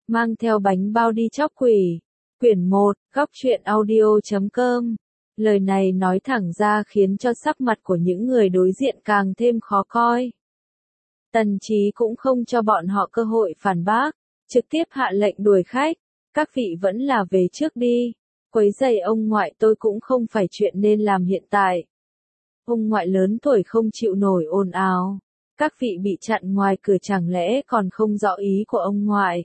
mang theo bánh bao đi chóc quỷ. Quyển 1, góc truyện audio.com. Lời này nói thẳng ra khiến cho sắc mặt của những người đối diện càng thêm khó coi. Tần Chí cũng không cho bọn họ cơ hội phản bác, trực tiếp hạ lệnh đuổi khách. Các vị vẫn là về trước đi. Quấy rầy ông ngoại tôi cũng không phải chuyện nên làm hiện tại. Ông ngoại lớn tuổi không chịu nổi ồn ào. Các vị bị chặn ngoài cửa chẳng lẽ còn không rõ ý của ông ngoại.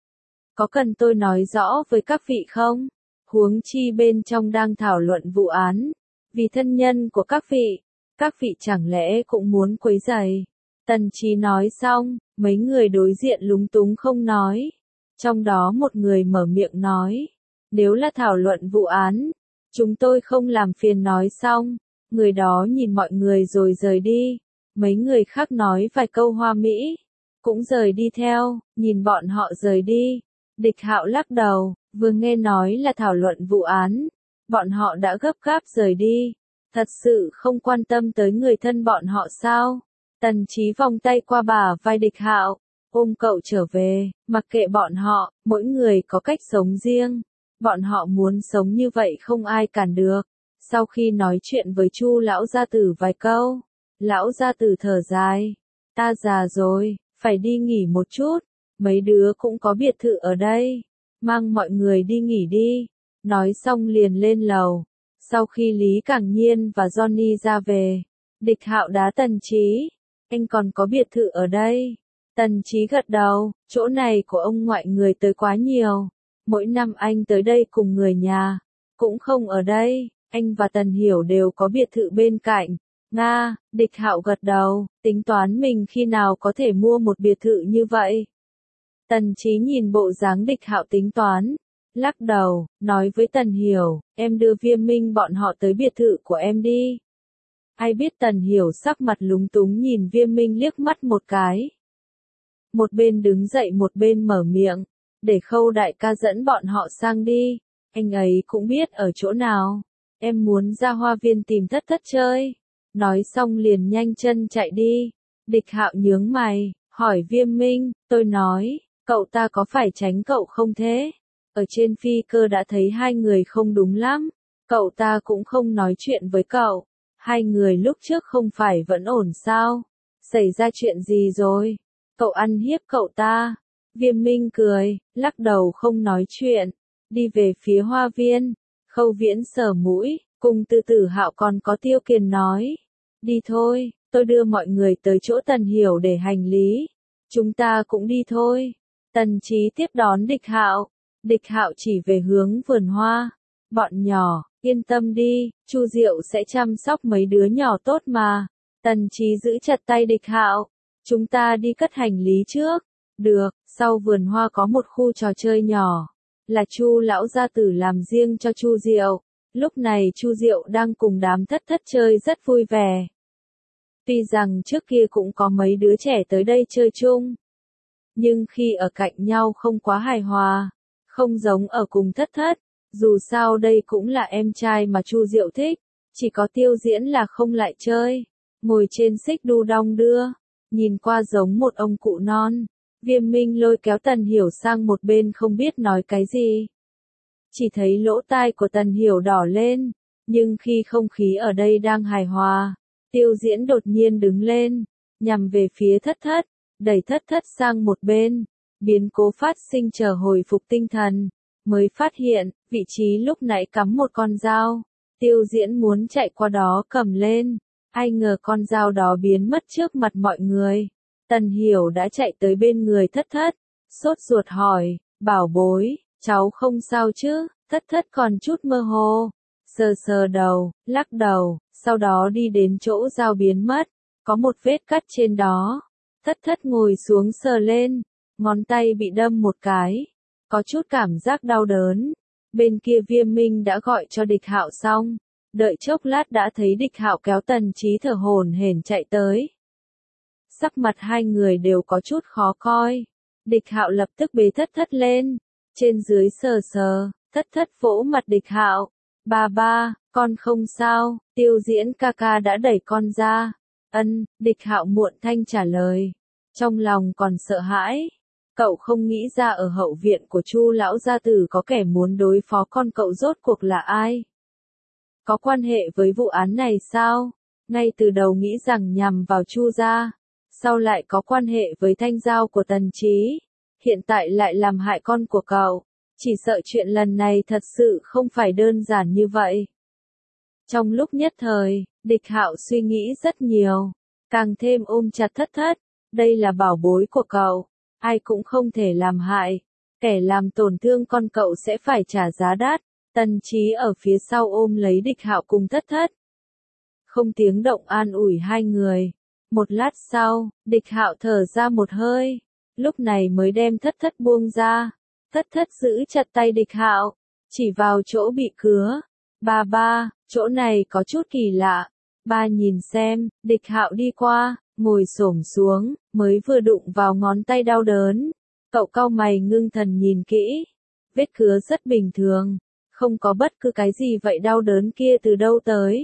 Có cần tôi nói rõ với các vị không? Huống chi bên trong đang thảo luận vụ án. Vì thân nhân của các vị chẳng lẽ cũng muốn quấy rầy. Tần Chí nói xong, mấy người đối diện lúng túng không nói. Trong đó một người mở miệng nói. Nếu là thảo luận vụ án, chúng tôi không làm phiền nói xong. Người đó nhìn mọi người rồi rời đi. Mấy người khác nói vài câu hoa mỹ, cũng rời đi theo, nhìn bọn họ rời đi. Địch Hạo lắc đầu, vừa nghe nói là thảo luận vụ án, bọn họ đã gấp gáp rời đi. Thật sự không quan tâm tới người thân bọn họ sao? Tần Chí vòng tay qua bả vai Địch Hạo, ôm cậu trở về, mặc kệ bọn họ, mỗi người có cách sống riêng. Bọn họ muốn sống như vậy không ai cản được. Sau khi nói chuyện với Chu lão gia tử vài câu, lão gia tử thở dài, ta già rồi, phải đi nghỉ một chút, mấy đứa cũng có biệt thự ở đây, mang mọi người đi nghỉ đi. Nói xong liền lên lầu. Sau khi Lý Cảng Nhiên và Johnny ra về, Địch Hạo đá Tần Chí, anh còn có biệt thự ở đây. Tần Chí gật đầu, chỗ này của ông ngoại người tới quá nhiều, mỗi năm anh tới đây cùng người nhà, cũng không ở đây. Anh và Tần Hiểu đều có biệt thự bên cạnh. Nga, Địch Hạo gật đầu, tính toán mình khi nào có thể mua một biệt thự như vậy. Tần Chí nhìn bộ dáng Địch Hạo tính toán, lắc đầu, nói với Tần Hiểu, em đưa Viêm Minh bọn họ tới biệt thự của em đi. Ai biết Tần Hiểu sắc mặt lúng túng nhìn Viêm Minh liếc mắt một cái. Một bên đứng dậy một bên mở miệng, để Khâu đại ca dẫn bọn họ sang đi, anh ấy cũng biết ở chỗ nào. Em muốn ra hoa viên tìm Thất Thất chơi. Nói xong liền nhanh chân chạy đi. Địch Hạo nhướng mày, hỏi Viêm Minh, tôi nói, cậu ta có phải tránh cậu không thế? Ở trên phi cơ đã thấy hai người không đúng lắm. Cậu ta cũng không nói chuyện với cậu. Hai người lúc trước không phải vẫn ổn sao? Xảy ra chuyện gì rồi? Cậu ăn hiếp cậu ta. Viêm Minh cười, lắc đầu không nói chuyện. Đi về phía hoa viên. Khâu Viễn sờ mũi, cùng Từ Tử Hạo còn có Tiêu Kiền nói. Đi thôi, tôi đưa mọi người tới chỗ Tần Hiểu để hành lý. Chúng ta cũng đi thôi. Tần Chí tiếp đón Địch Hạo. Địch Hạo chỉ về hướng vườn hoa. Bọn nhỏ, yên tâm đi, Chu Diệu sẽ chăm sóc mấy đứa nhỏ tốt mà. Tần Chí giữ chặt tay Địch Hạo. Chúng ta đi cất hành lý trước. Được, sau vườn hoa có một khu trò chơi nhỏ. Là Chu lão gia tử làm riêng cho Chu Diệu. Lúc này Chu Diệu đang cùng đám Thất Thất chơi rất vui vẻ. Tuy rằng trước kia cũng có mấy đứa trẻ tới đây chơi chung, nhưng khi ở cạnh nhau không quá hài hòa, không giống ở cùng Thất Thất. Dù sao đây cũng là em trai mà Chu Diệu thích, chỉ có Tiêu Diễn là không lại chơi, ngồi trên xích đu đong đưa, nhìn qua giống một ông cụ non. Viêm Minh lôi kéo Tần Hiểu sang một bên không biết nói cái gì. Chỉ thấy lỗ tai của Tần Hiểu đỏ lên, nhưng khi không khí ở đây đang hài hòa, Tiêu Diễn đột nhiên đứng lên, nhằm về phía Thất Thất, đẩy Thất Thất sang một bên. Biến cố phát sinh chờ hồi phục tinh thần, mới phát hiện, vị trí lúc nãy cắm một con dao. Tiêu Diễn muốn chạy qua đó cầm lên, ai ngờ con dao đó biến mất trước mặt mọi người. Tần Hiểu đã chạy tới bên người Thất Thất, sốt ruột hỏi, bảo bối, cháu không sao chứ? Thất Thất còn chút mơ hồ, sờ sờ đầu, lắc đầu, sau đó đi đến chỗ dao biến mất, có một vết cắt trên đó. Thất Thất ngồi xuống sờ lên, ngón tay bị đâm một cái, có chút cảm giác đau đớn. Bên kia Viêm Minh đã gọi cho Địch Hạo xong, đợi chốc lát đã thấy Địch Hạo kéo Tần Chí thở hổn hển chạy tới. Sắc mặt hai người đều có chút khó coi. Địch Hạo lập tức bế Thất Thất lên, trên dưới sờ sờ. Thất Thất vỗ mặt Địch Hạo, ba, con không sao. Tiêu Diễn ca ca đã đẩy con ra. Ân, Địch Hạo muộn thanh trả lời, trong lòng còn sợ hãi. Cậu không nghĩ ra ở hậu viện của Chu lão gia tử có kẻ muốn đối phó con cậu rốt cuộc là ai? Có quan hệ với vụ án này sao? Ngay từ đầu nghĩ rằng nhằm vào Chu gia, sau lại có quan hệ với thanh giao của Tần Chí, hiện tại lại làm hại con của cậu. Chỉ sợ chuyện lần này thật sự không phải đơn giản như vậy. Trong lúc nhất thời, Địch Hạo suy nghĩ rất nhiều, càng thêm ôm chặt Thất Thất. Đây là bảo bối của cậu, ai cũng không thể làm hại. Kẻ làm tổn thương con cậu sẽ phải trả giá đắt. Tần Chí ở phía sau ôm lấy Địch Hạo cùng Thất Thất, không tiếng động an ủi hai người. Một lát sau, Địch Hạo thở ra một hơi, lúc này mới đem Thất Thất buông ra. Thất Thất giữ chặt tay Địch Hạo, chỉ vào chỗ bị cứa. Ba, chỗ này có chút kỳ lạ. Ba nhìn xem. Địch Hạo đi qua, ngồi xổm xuống, mới vừa đụng vào ngón tay đau đớn. Cậu cau mày ngưng thần nhìn kỹ. Vết cứa rất bình thường, không có bất cứ cái gì vậy, đau đớn kia từ đâu tới.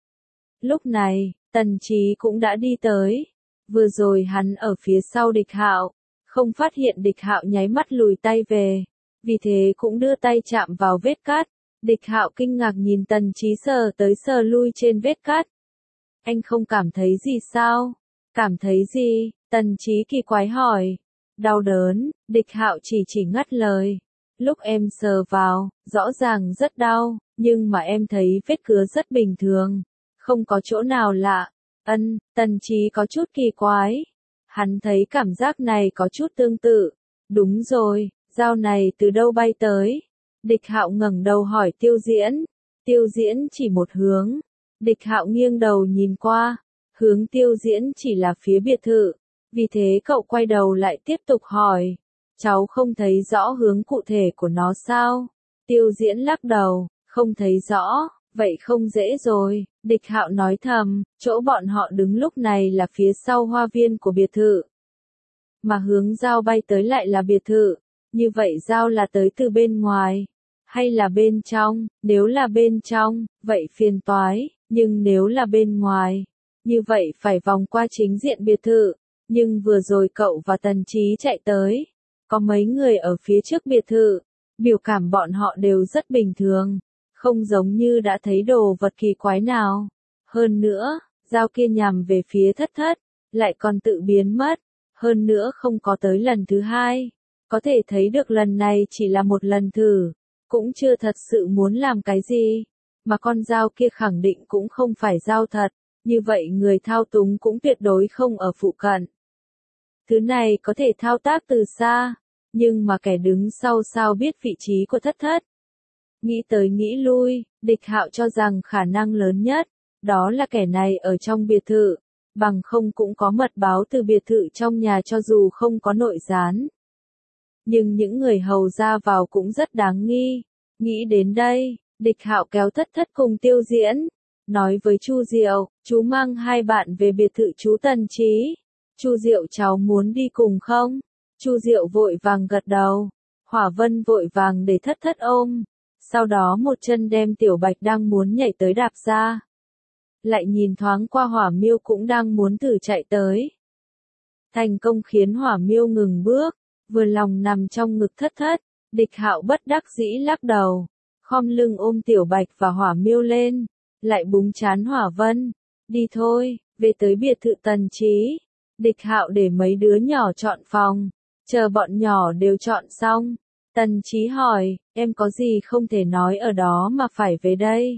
Lúc này, Tần Chí cũng đã đi tới. Vừa rồi hắn ở phía sau Địch Hạo, không phát hiện Địch Hạo nháy mắt lùi tay về, vì thế cũng đưa tay chạm vào vết cắt. Địch Hạo kinh ngạc nhìn Tần Chí sờ tới sờ lui trên vết cắt. Anh không cảm thấy gì sao? Cảm thấy gì? Tần Chí kỳ quái hỏi. Đau đớn. Địch Hạo chỉ ngắt lời. Lúc em sờ vào, rõ ràng rất đau, nhưng mà em thấy vết cứa rất bình thường, không có chỗ nào lạ. Tần Chí có chút kỳ quái. Hắn thấy cảm giác này có chút tương tự. Đúng rồi, dao này từ đâu bay tới? Địch Hạo ngẩng đầu hỏi Tiêu Diễn. Tiêu Diễn chỉ một hướng. Địch Hạo nghiêng đầu nhìn qua, hướng Tiêu Diễn chỉ là phía biệt thự. Vì thế cậu quay đầu lại tiếp tục hỏi. Cháu không thấy rõ hướng cụ thể của nó sao? Tiêu Diễn lắc đầu, không thấy rõ. Vậy không dễ rồi. Địch Hạo nói thầm, chỗ bọn họ đứng lúc này là phía sau hoa viên của biệt thự, mà hướng dao bay tới lại là biệt thự. Như vậy dao là tới từ bên ngoài, hay là bên trong? Nếu là bên trong, vậy phiền toái, nhưng nếu là bên ngoài, như vậy phải vòng qua chính diện biệt thự. Nhưng vừa rồi cậu và Tần Chí chạy tới, có mấy người ở phía trước biệt thự, biểu cảm bọn họ đều rất bình thường, không giống như đã thấy đồ vật kỳ quái nào. Hơn nữa, dao kia nhằm về phía Thất Thất, lại còn tự biến mất, hơn nữa không có tới lần thứ hai. Có thể thấy được lần này chỉ là một lần thử, cũng chưa thật sự muốn làm cái gì, mà con dao kia khẳng định cũng không phải dao thật, như vậy người thao túng cũng tuyệt đối không ở phụ cận. Thứ này có thể thao tác từ xa, nhưng mà kẻ đứng sau sao biết vị trí của Thất Thất? Nghĩ tới nghĩ lui, Địch Hạo cho rằng khả năng lớn nhất, đó là kẻ này ở trong biệt thự, bằng không cũng có mật báo từ biệt thự trong nhà cho dù không có nội gián. Nhưng những người hầu ra vào cũng rất đáng nghi. Nghĩ đến đây, Địch Hạo kéo Thất Thất cùng Tiêu Diễn, nói với Chu Diệu, chú mang hai bạn về biệt thự chú Tần Chí. Chu Diệu, cháu muốn đi cùng không? Chu Diệu vội vàng gật đầu. Hỏa Vân vội vàng để Thất Thất ôm, sau đó một chân đem Tiểu Bạch đang muốn nhảy tới đạp ra. Lại nhìn thoáng qua Hỏa Miêu cũng đang muốn thử chạy tới. Thành công khiến Hỏa Miêu ngừng bước, vừa lòng nằm trong ngực Thất Thất. Địch Hạo bất đắc dĩ lắc đầu, khom lưng ôm Tiểu Bạch và Hỏa Miêu lên, lại búng trán Hỏa Vân. Đi thôi, về tới biệt thự Tần Chí. Địch Hạo để mấy đứa nhỏ chọn phòng, chờ bọn nhỏ đều chọn xong. Tần Chí hỏi, em có gì không thể nói ở đó mà phải về đây?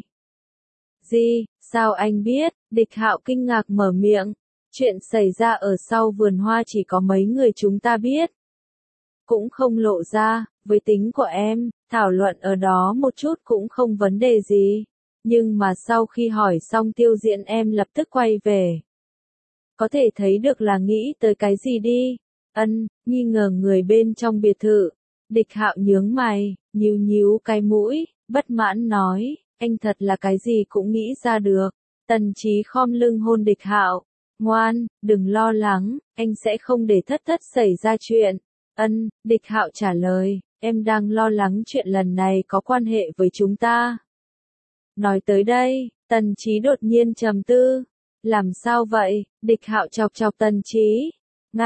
Gì, sao anh biết? Địch Hạo kinh ngạc mở miệng. Chuyện xảy ra ở sau vườn hoa chỉ có mấy người chúng ta biết, cũng không lộ ra. Với tính của em, thảo luận ở đó một chút cũng không vấn đề gì. Nhưng mà sau khi hỏi xong Tiêu Diễn em lập tức quay về. Có thể thấy được là nghĩ tới cái gì đi. Nghi ngờ người bên trong biệt thự. Địch Hạo nhướng mày, nhíu cái mũi, bất mãn nói, anh thật là cái gì cũng nghĩ ra được. Tần Chí khom lưng hôn Địch Hạo. Ngoan, đừng lo lắng, anh sẽ không để Thất Thất xảy ra chuyện. Địch Hạo trả lời, em đang lo lắng chuyện lần này có quan hệ với chúng ta. Nói tới đây, Tần Chí đột nhiên trầm tư. Làm sao vậy? Địch Hạo chọc Tần Chí. Nga,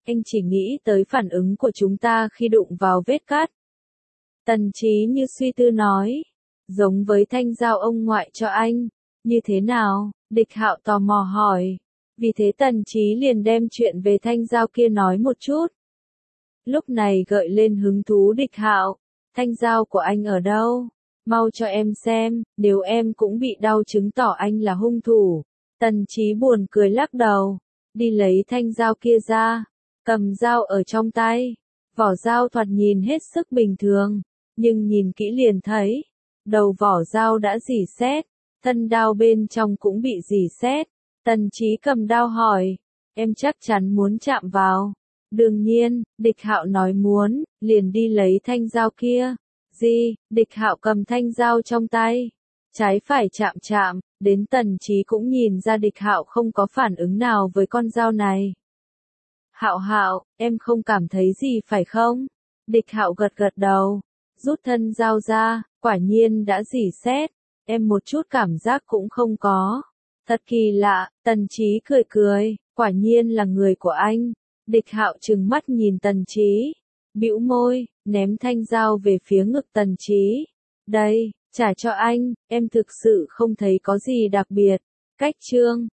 anh chỉ nghĩ tới phản ứng của chúng ta khi đụng vào vết cắt. Tần Chí như suy tư nói, giống với thanh dao ông ngoại cho anh, như thế nào? Địch Hạo tò mò hỏi. Vì thế Tần Chí liền đem chuyện về thanh dao kia nói một chút. Lúc này gợi lên hứng thú Địch Hạo, thanh dao của anh ở đâu? Mau cho em xem, nếu em cũng bị đau chứng tỏ anh là hung thủ. Tần Chí buồn cười lắc đầu, đi lấy thanh dao kia ra, cầm dao ở trong tay. Vỏ dao thoạt nhìn hết sức bình thường, nhưng nhìn kỹ liền thấy, đầu vỏ dao đã rỉ sét, thân đao bên trong cũng bị rỉ sét. Tần Chí cầm đao hỏi, em chắc chắn muốn chạm vào. Đương nhiên, Địch Hạo nói muốn, liền đi lấy thanh dao kia. Gì? Địch Hạo cầm thanh dao trong tay, trái phải chạm chạm, đến Tần Chí cũng nhìn ra Địch Hạo không có phản ứng nào với con dao này. Hạo Hạo, em không cảm thấy gì phải không? Địch Hạo gật gật đầu, rút thân dao ra, quả nhiên đã rỉ sét, em một chút cảm giác cũng không có. Thật kỳ lạ, Tần Chí cười cười, quả nhiên là người của anh. Địch Hạo trừng mắt nhìn Tần Chí, bĩu môi, ném thanh dao về phía ngực Tần Chí. Đây, trả cho anh, em thực sự không thấy có gì đặc biệt. Cách chương